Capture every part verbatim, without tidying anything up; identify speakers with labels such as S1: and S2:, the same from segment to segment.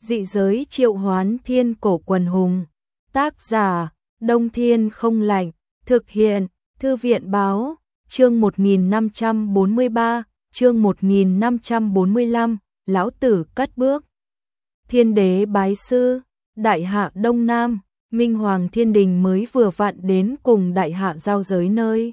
S1: Dị giới triệu hoán thiên cổ quần hùng. Tác giả, Đông Thiên không lạnh. Thực hiện, Thư viện báo, chương một nghìn năm trăm bốn mươi ba, chương một nghìn năm trăm bốn mươi lăm, lão tử cất bước. Thiên đế bái sư, đại hạ Đông Nam, Minh Hoàng Thiên Đình mới vừa vặn đến cùng đại hạ giao giới nơi.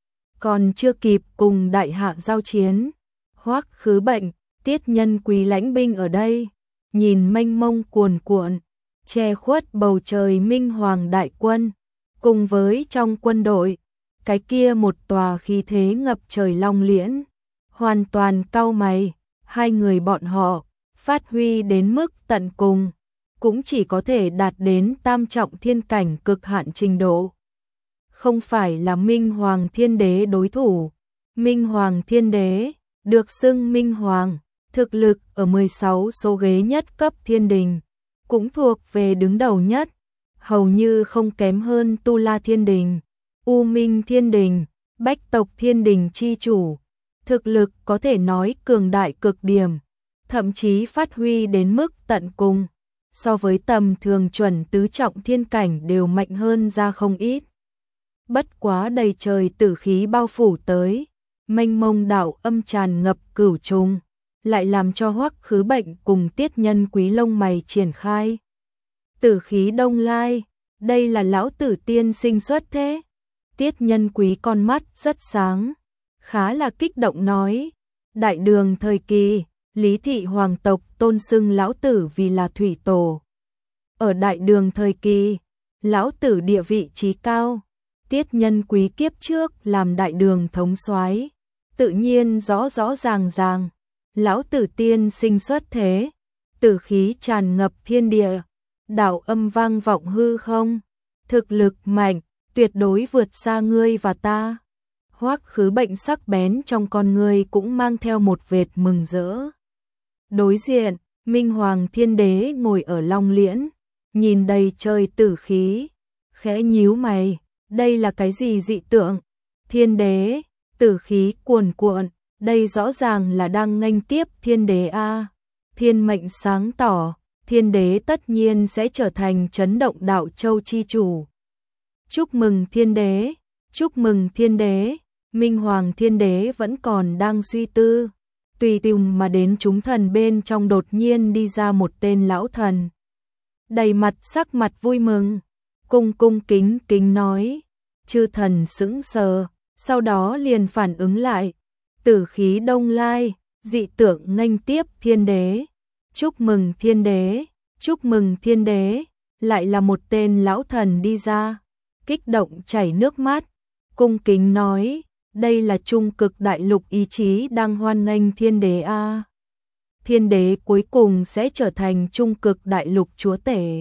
S1: Còn chưa kịp cùng đại hạ giao chiến, Hoắc Khứ Bệnh, Tiết Nhân Quý lãnh binh ở đây, nhìn mênh mông cuồn cuộn, che khuất bầu trời Minh Hoàng đại quân, cùng với trong quân đội, cái kia một tòa khí thế ngập trời long liễn, hoàn toàn cau mày, hai người bọn họ phát huy đến mức tận cùng, cũng chỉ có thể đạt đến tam trọng thiên cảnh cực hạn trình độ. Không phải là Minh Hoàng Thiên Đế đối thủ. Minh Hoàng Thiên Đế, được xưng Minh Hoàng, thực lực ở mười sáu số ghế nhất cấp thiên đình, cũng thuộc về đứng đầu nhất, hầu như không kém hơn Tu La Thiên Đình, U Minh Thiên Đình, Bách Tộc Thiên Đình chi chủ. Thực lực có thể nói cường đại cực điểm, thậm chí phát huy đến mức tận cùng, so với tầm thường chuẩn tứ trọng thiên cảnh đều mạnh hơn ra không ít. Bất quá đầy trời tử khí bao phủ tới, mênh mông đạo âm tràn ngập cửu trùng, lại làm cho Hoắc Khứ Bệnh cùng Tiết Nhân Quý lông mày triển khai. Tử khí đông lai, đây là lão tử tiên sinh xuất thế. Tiết Nhân Quý con mắt rất sáng, khá là kích động nói, đại đường thời kỳ, Lý thị hoàng tộc tôn xưng lão tử vì là thủy tổ. Ở đại đường thời kỳ, lão tử địa vị chí cao. Tiết Nhân Quý kiếp trước làm đại đường thống soái, tự nhiên rõ rõ ràng ràng, lão tử tiên sinh xuất thế, tử khí tràn ngập thiên địa, đạo âm vang vọng hư không, thực lực mạnh, tuyệt đối vượt xa ngươi và ta. Hoắc Khứ Bệnh sắc bén trong con ngươi cũng mang theo một vệt mừng rỡ. Đối diện, Minh Hoàng Thiên Đế ngồi ở long liễn, nhìn đầy trời tử khí, khẽ nhíu mày. Đây là cái gì dị tượng? Thiên đế, tử khí cuồn cuộn, đây rõ ràng là đang nghênh tiếp thiên đế a. Thiên mệnh sáng tỏ, thiên đế tất nhiên sẽ trở thành chấn động đạo châu chi chủ. Chúc mừng thiên đế, chúc mừng thiên đế. Minh Hoàng Thiên Đế vẫn còn đang suy tư, tùy tùng mà đến chúng thần bên trong đột nhiên đi ra một tên lão thần, đầy mặt sắc mặt vui mừng, cung cung kính kính nói. Chư thần sững sờ, sau đó liền phản ứng lại, tử khí đông lai, dị tượng nghênh tiếp thiên đế. Chúc mừng thiên đế, chúc mừng thiên đế. Lại là một tên lão thần đi ra, kích động chảy nước mắt, cung kính nói, đây là trung cực đại lục ý chí đang hoan nghênh thiên đế a. Thiên đế cuối cùng sẽ trở thành trung cực đại lục chúa tể.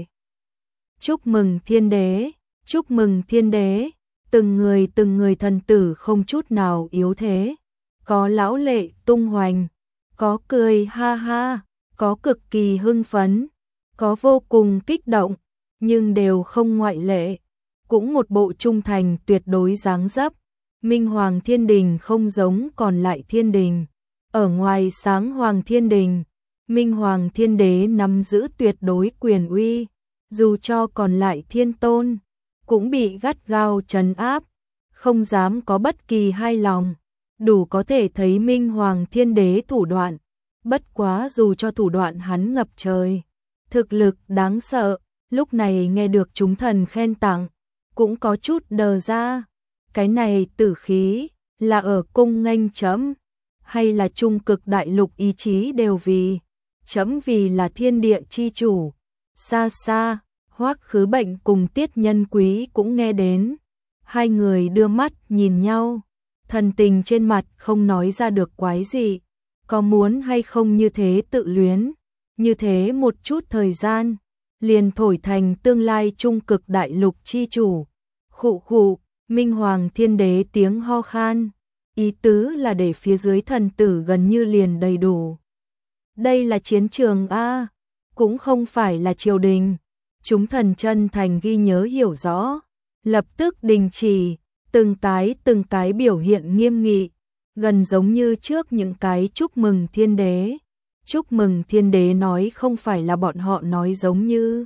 S1: Chúc mừng thiên đế, chúc mừng thiên đế. Từng người từng người thần tử không chút nào yếu thế, có lão lệ tung hoành, có cười ha ha, có cực kỳ hưng phấn, có vô cùng kích động, nhưng đều không ngoại lệ, cũng một bộ trung thành tuyệt đối dáng dấp. Minh Hoàng Thiên Đình không giống còn lại thiên đình, ở ngoài sáng Hoàng Thiên Đình, Minh Hoàng Thiên Đế nắm giữ tuyệt đối quyền uy, dù cho còn lại thiên tôn cũng bị gắt gao trấn áp, không dám có bất kỳ hai lòng, đủ có thể thấy Minh Hoàng Thiên Đế thủ đoạn. Bất quá dù cho thủ đoạn hắn ngập trời, thực lực đáng sợ, lúc này nghe được chúng thần khen tặng, cũng có chút đờ ra. Cái này tử khí, là ở cung nghênh chấm, hay là trung cực đại lục ý chí đều vì, chấm vì là thiên địa chi chủ. Xa xa, Hoắc Khứ Bệnh cùng Tiết Nhân Quý cũng nghe đến, hai người đưa mắt nhìn nhau, thần tình trên mặt không nói ra được quái gì, có muốn hay không như thế tự luyến, như thế một chút thời gian, liền thổi thành tương lai trung cực đại lục chi chủ. Khụ khụ, Minh Hoàng Thiên Đế tiếng ho khan, ý tứ là để phía dưới thần tử gần như liền đầy đủ. Đây là chiến trường a, cũng không phải là triều đình. Chúng thần chân thành ghi nhớ hiểu rõ, lập tức đình chỉ, từng cái từng cái biểu hiện nghiêm nghị, gần giống như trước những cái chúc mừng thiên đế, Chúc mừng Thiên Đế nói không phải là bọn họ nói giống như.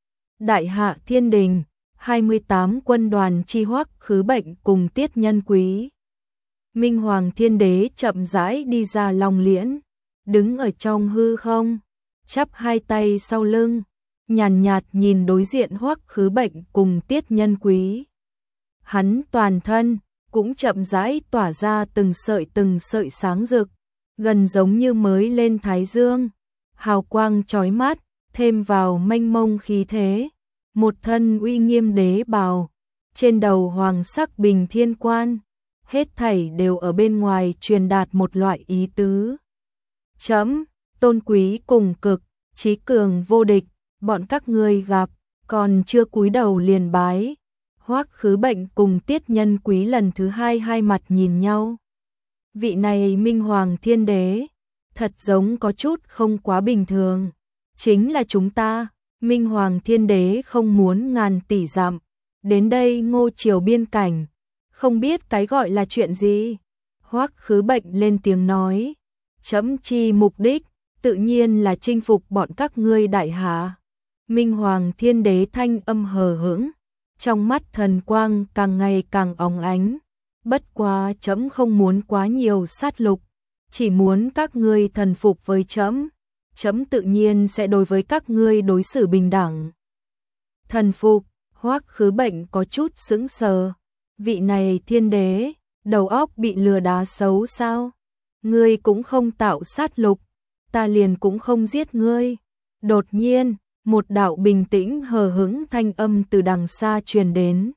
S1: Đại hạ Thiên Đình, hai mươi tám quân đoàn chi Hoắc Khứ Bệnh cùng Tiết Nhân Quý. Minh Hoàng Thiên Đế chậm rãi đi ra Long Liễn, đứng ở trong hư không, chắp hai tay sau lưng, nhàn nhạt nhìn đối diện Hoắc Khứ Bệnh cùng Tiết Nhân Quý. Hắn toàn thân cũng chậm rãi tỏa ra từng sợi từng sợi sáng rực, gần giống như mới lên thái dương, hào quang chói mắt, thêm vào mênh mông khí thế, một thân uy nghiêm đế bào, trên đầu hoàng sắc bình thiên quan, hết thảy đều ở bên ngoài truyền đạt một loại ý tứ. Chấm, tôn quý cùng cực, chí cường vô địch, bọn các ngươi gặp, còn chưa cúi đầu liền bái. Hoắc Khứ Bệnh cùng Tiết Nhân Quý lần thứ hai hai mặt nhìn nhau. Vị này Minh Hoàng Thiên Đế, thật giống có chút không quá bình thường. Chính là chúng ta, Minh Hoàng Thiên Đế không muốn ngàn tỷ dặm, đến đây Ngô Triều biên cảnh, không biết cái gọi là chuyện gì. Hoắc Khứ Bệnh lên tiếng nói, chấm chi mục đích, tự nhiên là chinh phục bọn các ngươi đại hạ. Minh Hoàng Thiên Đế thanh âm hờ hững, trong mắt thần quang càng ngày càng óng ánh. Bất quá chấm không muốn quá nhiều sát lục, chỉ muốn các ngươi thần phục với chấm, chấm tự nhiên sẽ đối với các ngươi đối xử bình đẳng. Thần phục, Hoắc Khứ Bệnh có chút sững sờ, vị này Thiên Đế, đầu óc bị lừa đá xấu sao? Ngươi cũng không tạo sát lục, ta liền cũng không giết ngươi. Đột nhiên, một đạo bình tĩnh hờ hững thanh âm từ đằng xa truyền đến.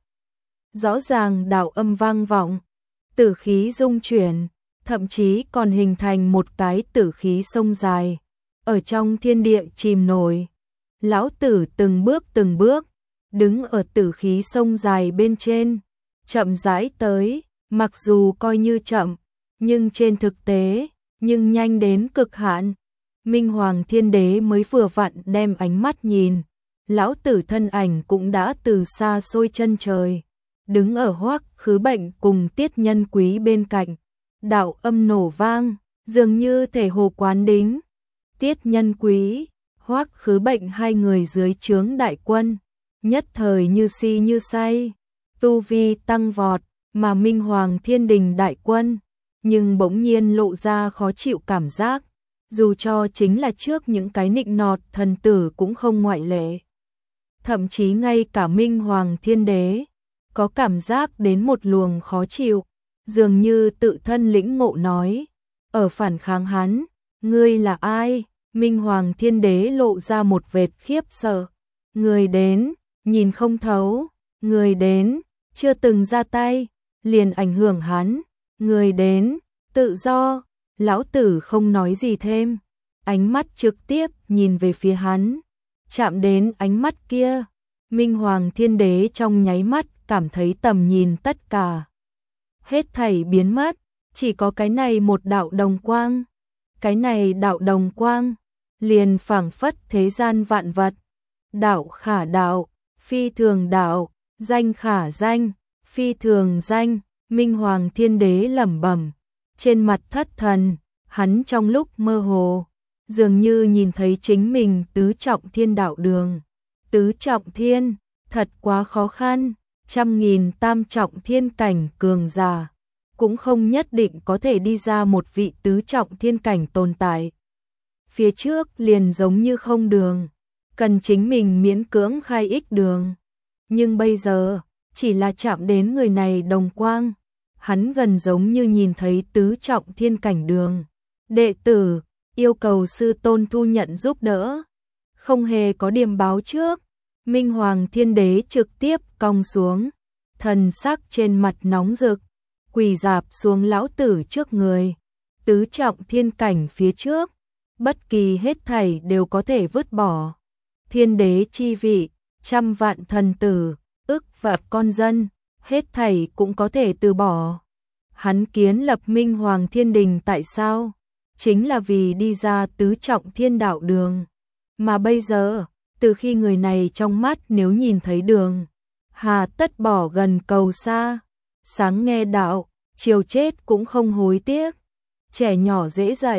S1: Rõ ràng đạo âm vang vọng, tử khí rung chuyển, thậm chí còn hình thành một cái tử khí sông dài, ở trong thiên địa chìm nổi. Lão tử từng bước từng bước, đứng ở tử khí sông dài bên trên, chậm rãi tới, mặc dù coi như chậm, nhưng trên thực tế, nhưng nhanh đến cực hạn. Minh Hoàng Thiên Đế mới vừa vặn đem ánh mắt nhìn, lão tử thân ảnh cũng đã từ xa xôi chân trời, đứng ở Hoắc Khứ Bệnh cùng Tiết Nhân Quý bên cạnh. Đạo âm nổ vang, dường như thể hồ quán đính. Tiết Nhân Quý, Hoắc Khứ Bệnh hai người dưới trướng đại quân, nhất thời như si như say, tu vi tăng vọt, mà Minh Hoàng Thiên Đình đại quân, nhưng bỗng nhiên lộ ra khó chịu cảm giác, dù cho chính là trước những cái nịnh nọt thần tử cũng không ngoại lệ. Thậm chí ngay cả Minh Hoàng Thiên Đế, có cảm giác đến một luồng khó chịu, dường như tự thân lĩnh ngộ nói, ở phản kháng hắn, ngươi là ai? Minh Hoàng Thiên Đế lộ ra một vệt khiếp sợ, người đến, nhìn không thấu, người đến, chưa từng ra tay, liền ảnh hưởng hắn, người đến, tự do. Lão tử không nói gì thêm, ánh mắt trực tiếp nhìn về phía hắn, chạm đến ánh mắt kia, Minh Hoàng Thiên Đế trong nháy mắt cảm thấy tầm nhìn tất cả hết thảy biến mất, chỉ có cái này một đạo đồng quang, cái này đạo đồng quang, liền phảng phất thế gian vạn vật, đạo khả đạo, phi thường đạo, danh khả danh, phi thường danh. Minh Hoàng Thiên Đế lẩm bẩm, trên mặt thất thần, hắn trong lúc mơ hồ, dường như nhìn thấy chính mình tứ trọng thiên đạo đường. Tứ trọng thiên, thật quá khó khăn, trăm nghìn tam trọng thiên cảnh cường giả, cũng không nhất định có thể đi ra một vị tứ trọng thiên cảnh tồn tại. Phía trước liền giống như không đường, cần chính mình miễn cưỡng khai ích đường. Nhưng bây giờ, chỉ là chạm đến người này đồng quang, hắn gần giống như nhìn thấy tứ trọng thiên cảnh đường. Đệ tử, yêu cầu sư tôn thu nhận giúp đỡ. Không hề có điềm báo trước, Minh Hoàng Thiên Đế trực tiếp cong xuống, thần sắc trên mặt nóng rực, quỳ rạp xuống lão tử trước người. Tứ trọng thiên cảnh phía trước, bất kỳ hết thảy đều có thể vứt bỏ. Thiên đế chi vị, trăm vạn thần tử, ức vạn con dân, hết thảy cũng có thể từ bỏ. Hắn kiến lập Minh Hoàng Thiên Đình tại sao? Chính là vì đi ra tứ trọng thiên đạo đường. Mà bây giờ, từ khi người này trong mắt nếu nhìn thấy đường, hà tất bỏ gần cầu xa, sáng nghe đạo, chiều chết cũng không hối tiếc. Trẻ nhỏ dễ dạy,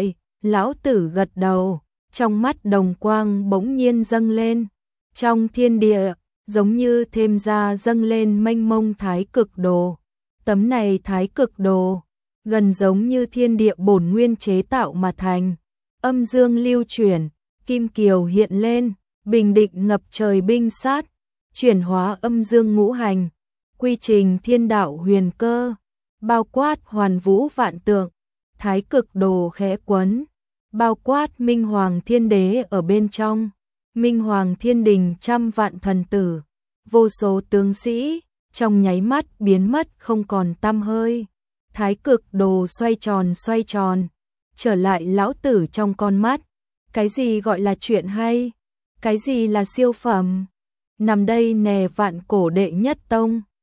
S1: Lão tử gật đầu, trong mắt đồng quang bỗng nhiên dâng lên. Trong thiên địa, giống như thêm ra dâng lên mênh mông thái cực đồ. Tấm này thái cực đồ, gần giống như thiên địa bổn nguyên chế tạo mà thành. Âm dương lưu chuyển, kim kiều hiện lên, bình định ngập trời binh sát, chuyển hóa âm dương ngũ hành, quy trình thiên đạo huyền cơ, bao quát hoàn vũ vạn tượng, thái cực đồ khẽ quấn, bao quát Minh Hoàng Thiên Đế ở bên trong, Minh Hoàng Thiên Đình trăm vạn thần tử, vô số tướng sĩ, trong nháy mắt biến mất không còn tăm hơi. Thái cực đồ xoay tròn xoay tròn, trở lại lão tử trong con mắt. Cái gì gọi là chuyện hay? Cái gì là siêu phẩm? Nằm đây nè vạn cổ đệ nhất tông.